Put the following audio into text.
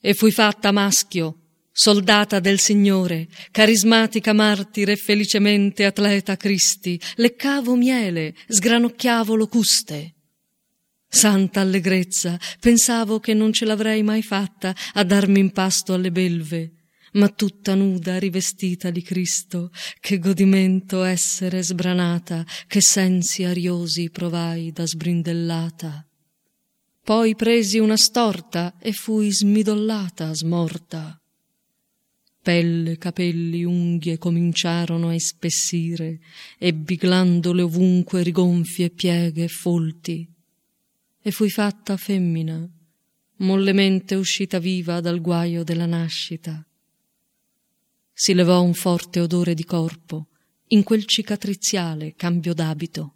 e fui fatta maschio, soldata del Signore, carismatica martire e felicemente atleta Cristi, leccavo miele, sgranocchiavo locuste. Santa allegrezza, pensavo che non ce l'avrei mai fatta a darmi in pasto alle belve, ma tutta nuda rivestita di Cristo, che godimento essere sbranata, che sensi ariosi provai da sbrindellata. Poi presi una storta e fui smidollata, smorta. Pelle, capelli, unghie cominciarono a ispessire, ebbi glandole ovunque rigonfie, pieghe e folti, e fui fatta femmina, mollemente uscita viva dal guaio della nascita. Si levò un forte odore di corpo in quel cicatriziale cambio d'abito.